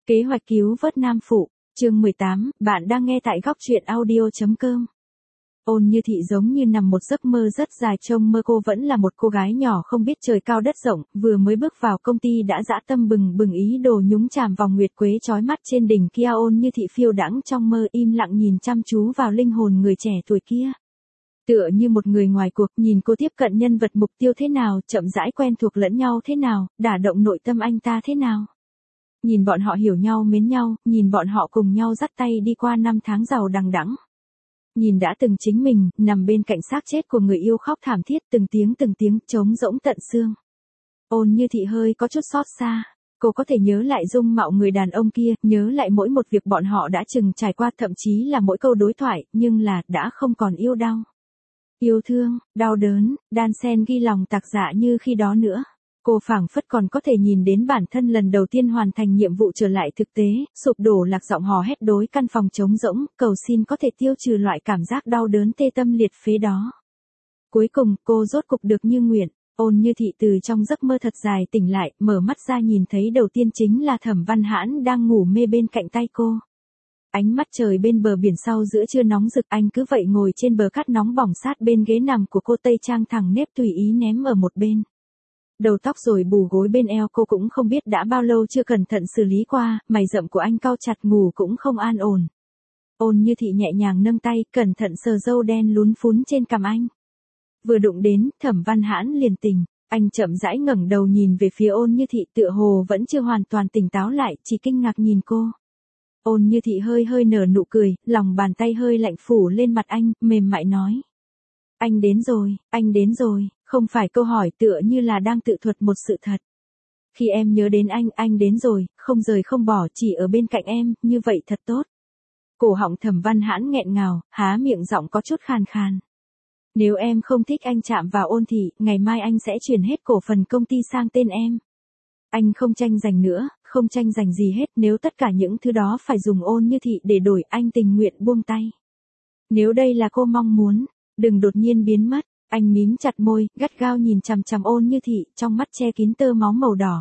Kế hoạch cứu vớt Nam Phụ, chương 18, bạn đang nghe tại góc truyện audio.com. Ôn Như Thị giống như nằm một giấc mơ rất dài, trong mơ cô vẫn là một cô gái nhỏ không biết trời cao đất rộng, vừa mới bước vào công ty đã dã tâm bừng bừng ý đồ nhúng chàm vòng nguyệt quế chói mắt trên đỉnh kia. Ôn Như Thị phiêu đãng trong mơ, im lặng nhìn chăm chú vào linh hồn người trẻ tuổi kia. Tựa như một người ngoài cuộc, nhìn cô tiếp cận nhân vật mục tiêu thế nào, chậm rãi quen thuộc lẫn nhau thế nào, đả động nội tâm anh ta thế nào. Nhìn bọn họ hiểu nhau mến nhau, nhìn bọn họ cùng nhau dắt tay đi qua năm tháng giàu đằng đẵng. Nhìn đã từng chính mình, nằm bên cạnh xác chết của người yêu khóc thảm thiết, từng tiếng trống rỗng tận xương. Ôn Như Thị hơi có chút xót xa. Cô có thể nhớ lại dung mạo người đàn ông kia, nhớ lại mỗi một việc bọn họ đã từng trải qua, thậm chí là mỗi câu đối thoại, nhưng là, đã không còn yêu đau. Yêu thương, đau đớn, đan xen ghi lòng tạc dạ như khi đó nữa. Cô phảng phất còn có thể nhìn đến bản thân lần đầu tiên hoàn thành nhiệm vụ trở lại thực tế, sụp đổ lạc giọng hò hét đối căn phòng trống rỗng, cầu xin có thể tiêu trừ loại cảm giác đau đớn tê tâm liệt phế đó. Cuối cùng, cô rốt cục được như nguyện. Ôn Như Thị từ trong giấc mơ thật dài tỉnh lại, mở mắt ra nhìn thấy đầu tiên chính là Thẩm Văn Hãn đang ngủ mê bên cạnh tay cô. Ánh mắt trời bên bờ biển sau giữa trưa nóng rực, anh cứ vậy ngồi trên bờ cát nóng bỏng sát bên ghế nằm của cô, tây trang thẳng nếp tùy ý ném ở một bên. Đầu tóc rồi bù gối bên eo, cô cũng không biết đã bao lâu chưa cẩn thận xử lý qua, mày rậm của anh cau chặt, ngủ cũng không an ổn. Ôn Như Thị nhẹ nhàng nâng tay, cẩn thận sờ râu đen lún phún trên cằm anh. Vừa đụng đến, Thẩm Văn Hãn liền tỉnh, anh chậm rãi ngẩng đầu nhìn về phía Ôn Như Thị, tựa hồ vẫn chưa hoàn toàn tỉnh táo lại, chỉ kinh ngạc nhìn cô. Ôn Như Thị hơi nở nụ cười, lòng bàn tay hơi lạnh phủ lên mặt anh, mềm mại nói. Anh đến rồi, không phải câu hỏi, tựa như là đang tự thuật một sự thật. Khi em nhớ đến anh đến rồi, không rời không bỏ, chỉ ở bên cạnh em, như vậy thật tốt. Cổ họng Thẩm Văn Hãn nghẹn ngào, há miệng giọng có chút khàn khàn. Nếu em không thích anh chạm vào Ôn Thị, ngày mai anh sẽ chuyển hết cổ phần công ty sang tên em. Anh không tranh giành nữa, không tranh giành gì hết, nếu tất cả những thứ đó phải dùng Ôn Như Thị để đổi, anh tình nguyện buông tay. Nếu đây là cô mong muốn, đừng đột nhiên biến mất. Anh mím chặt môi, gắt gao nhìn chằm chằm Ôn Như Thị, trong mắt che kín tơ máu màu đỏ.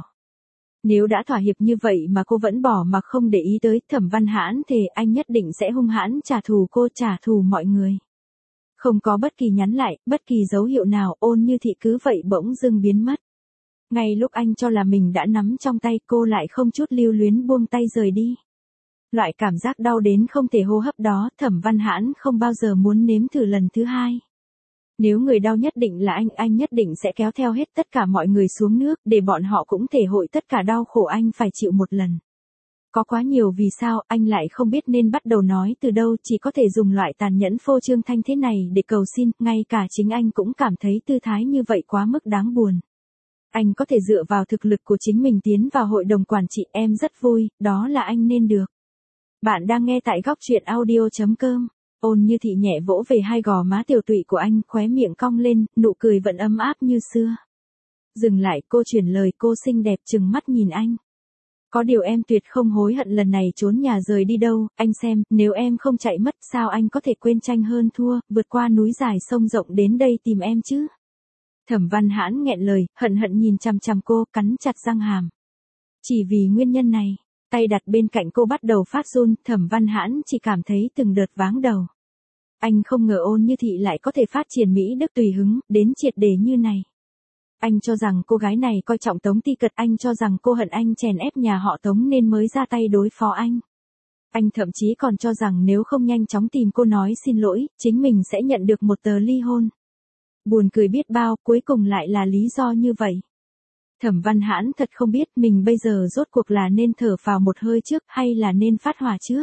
Nếu đã thỏa hiệp như vậy mà cô vẫn bỏ mặc không để ý tới, Thẩm Văn Hãn thề anh nhất định sẽ hung hãn trả thù cô, trả thù mọi người. Không có bất kỳ nhắn lại, bất kỳ dấu hiệu nào, Ôn Như Thị cứ vậy bỗng dưng biến mất. Ngay lúc anh cho là mình đã nắm trong tay, cô lại không chút lưu luyến buông tay rời đi. Loại cảm giác đau đến không thể hô hấp đó, Thẩm Văn Hãn không bao giờ muốn nếm thử lần thứ hai. Nếu người đau nhất định là anh nhất định sẽ kéo theo hết tất cả mọi người xuống nước, để bọn họ cũng thể hội tất cả đau khổ anh phải chịu một lần. Có quá nhiều vì sao, anh lại không biết nên bắt đầu nói từ đâu, chỉ có thể dùng loại tàn nhẫn phô trương thanh thế này để cầu xin, ngay cả chính anh cũng cảm thấy tư thái như vậy quá mức đáng buồn. Anh có thể dựa vào thực lực của chính mình tiến vào hội đồng quản trị, em rất vui, đó là anh nên được. Bạn đang nghe tại góc truyện audio.com. Ôn Như Thị nhẹ vỗ về hai gò má tiểu tụy của anh, khóe miệng cong lên, nụ cười vẫn ấm áp như xưa. Dừng lại, cô chuyển lời, cô xinh đẹp trừng mắt nhìn anh. Có điều em tuyệt không hối hận lần này trốn nhà rời đi đâu, anh xem, nếu em không chạy mất sao anh có thể quên tranh hơn thua, vượt qua núi dài sông rộng đến đây tìm em chứ. Thẩm Văn Hãn nghẹn lời, hận nhìn chằm chằm cô, cắn chặt răng hàm. Chỉ vì nguyên nhân này, tay đặt bên cạnh cô bắt đầu phát run, Thẩm Văn Hãn chỉ cảm thấy từng đợt váng đầu. Anh không ngờ Ôn Như Thị lại có thể phát triển Mỹ Đức tùy hứng, đến triệt để như này. Anh cho rằng cô gái này coi trọng Tống Ti Cật, anh cho rằng cô hận anh chèn ép nhà họ Tống nên mới ra tay đối phó anh. Anh thậm chí còn cho rằng nếu không nhanh chóng tìm cô nói xin lỗi, chính mình sẽ nhận được một tờ ly hôn. Buồn cười biết bao, cuối cùng lại là lý do như vậy. Thẩm Văn Hãn thật không biết mình bây giờ rốt cuộc là nên thở phào một hơi trước hay là nên phát hỏa trước.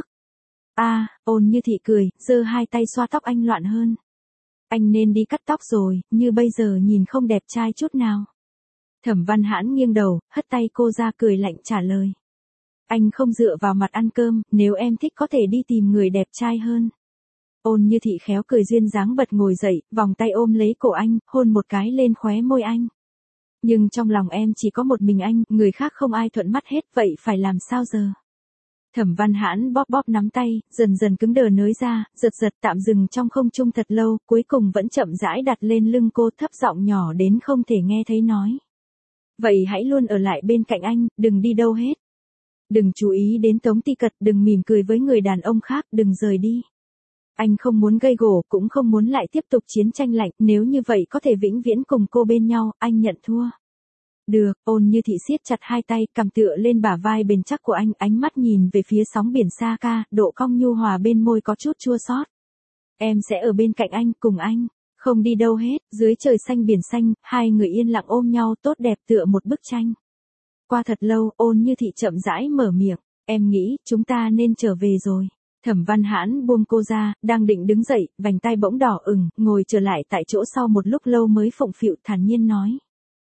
Ôn Như Thị cười, giơ hai tay xoa tóc anh loạn hơn. Anh nên đi cắt tóc rồi, như bây giờ nhìn không đẹp trai chút nào. Thẩm Văn Hãn nghiêng đầu, hất tay cô ra, cười lạnh trả lời. Anh không dựa vào mặt ăn cơm, nếu em thích có thể đi tìm người đẹp trai hơn. Ôn Như Thị khéo cười duyên dáng bật ngồi dậy, vòng tay ôm lấy cổ anh, hôn một cái lên khóe môi anh. Nhưng trong lòng em chỉ có một mình anh, người khác không ai thuận mắt hết, vậy phải làm sao giờ? Thẩm Văn Hãn bóp nắm tay, dần dần cứng đờ nới ra, giật tạm dừng trong không trung thật lâu, cuối cùng vẫn chậm rãi đặt lên lưng cô, thấp giọng nhỏ đến không thể nghe thấy nói. Vậy hãy luôn ở lại bên cạnh anh, đừng đi đâu hết. Đừng chú ý đến Tống Ti Cật, đừng mỉm cười với người đàn ông khác, đừng rời đi. Anh không muốn gây gổ, cũng không muốn lại tiếp tục chiến tranh lạnh, nếu như vậy có thể vĩnh viễn cùng cô bên nhau, anh nhận thua. Được, Ôn Như Thị siết chặt hai tay, cầm tựa lên bả vai bền chắc của anh, ánh mắt nhìn về phía sóng biển xa ca, độ cong nhu hòa bên môi có chút chua xót. Em sẽ ở bên cạnh anh, cùng anh, không đi đâu hết, dưới trời xanh biển xanh, hai người yên lặng ôm nhau tốt đẹp tựa một bức tranh. Qua thật lâu, Ôn Như Thị chậm rãi mở miệng, em nghĩ, chúng ta nên trở về rồi. Thẩm Văn Hãn buông cô ra, đang định đứng dậy, vành tai bỗng đỏ ửng, ngồi trở lại tại chỗ sau một lúc lâu mới phụng phịu thản nhiên nói.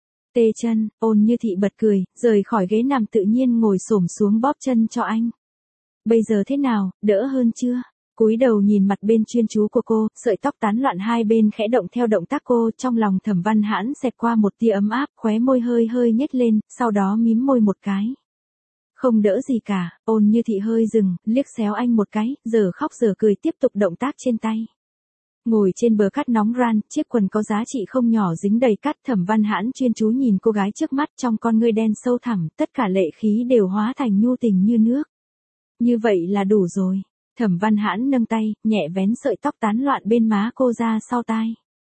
Tê chân, Ôn Như Thị bật cười, rời khỏi ghế nằm tự nhiên ngồi xổm xuống bóp chân cho anh. Bây giờ thế nào, đỡ hơn chưa? Cúi đầu nhìn mặt bên chuyên chú của cô, sợi tóc tán loạn hai bên khẽ động theo động tác cô, trong lòng Thẩm Văn Hãn xẹt qua một tia ấm áp, khóe môi hơi hơi nhếch lên, sau đó mím môi một cái. Không đỡ gì cả, Ôn Như Thị hơi dừng, liếc xéo anh một cái, giờ khóc giờ cười tiếp tục động tác trên tay. Ngồi trên bờ cát nóng ran, chiếc quần có giá trị không nhỏ dính đầy cát, Thẩm Văn Hãn chuyên chú nhìn cô gái trước mắt, trong con ngươi đen sâu thẳm, tất cả lệ khí đều hóa thành nhu tình như nước. Như vậy là đủ rồi. Thẩm Văn Hãn nâng tay, nhẹ vén sợi tóc tán loạn bên má cô ra sau tai.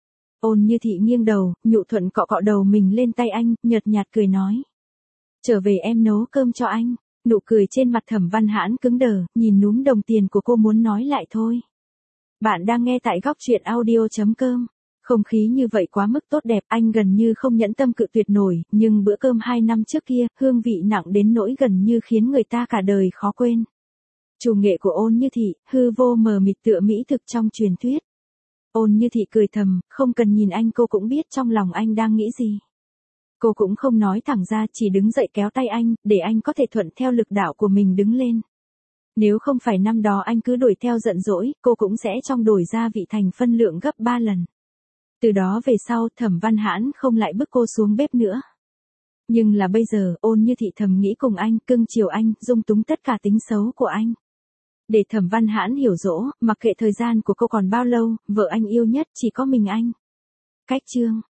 Ôn Như Thị nghiêng đầu, nhu thuận cọ cọ đầu mình lên tay anh, nhợt nhạt cười nói. Trở về em nấu cơm cho anh. Nụ cười trên mặt Thẩm Văn Hãn cứng đờ, nhìn núm đồng tiền của cô muốn nói lại thôi. Bạn đang nghe tại góc truyện audio.com. Không khí như vậy quá mức tốt đẹp, anh gần như không nhẫn tâm cự tuyệt nổi, nhưng bữa cơm 2 năm trước kia, hương vị nặng đến nỗi gần như khiến người ta cả đời khó quên. Chủ nghệ của Ôn Như Thị, hư vô mờ mịt tựa mỹ thực trong truyền thuyết. Ôn Như Thị cười thầm, không cần nhìn anh cô cũng biết trong lòng anh đang nghĩ gì. Cô cũng không nói thẳng ra, chỉ đứng dậy kéo tay anh, để anh có thể thuận theo lực đạo của mình đứng lên. Nếu không phải năm đó anh cứ đuổi theo giận dỗi, cô cũng sẽ trong đổi gia vị thành phân lượng gấp 3 lần. Từ đó về sau, Thẩm Văn Hãn không lại bức cô xuống bếp nữa. Nhưng là bây giờ, Ôn Như Thị thầm nghĩ cùng anh, cưng chiều anh, dung túng tất cả tính xấu của anh. Để Thẩm Văn Hãn hiểu dỗ, mặc kệ thời gian của cô còn bao lâu, vợ anh yêu nhất chỉ có mình anh. Cách chương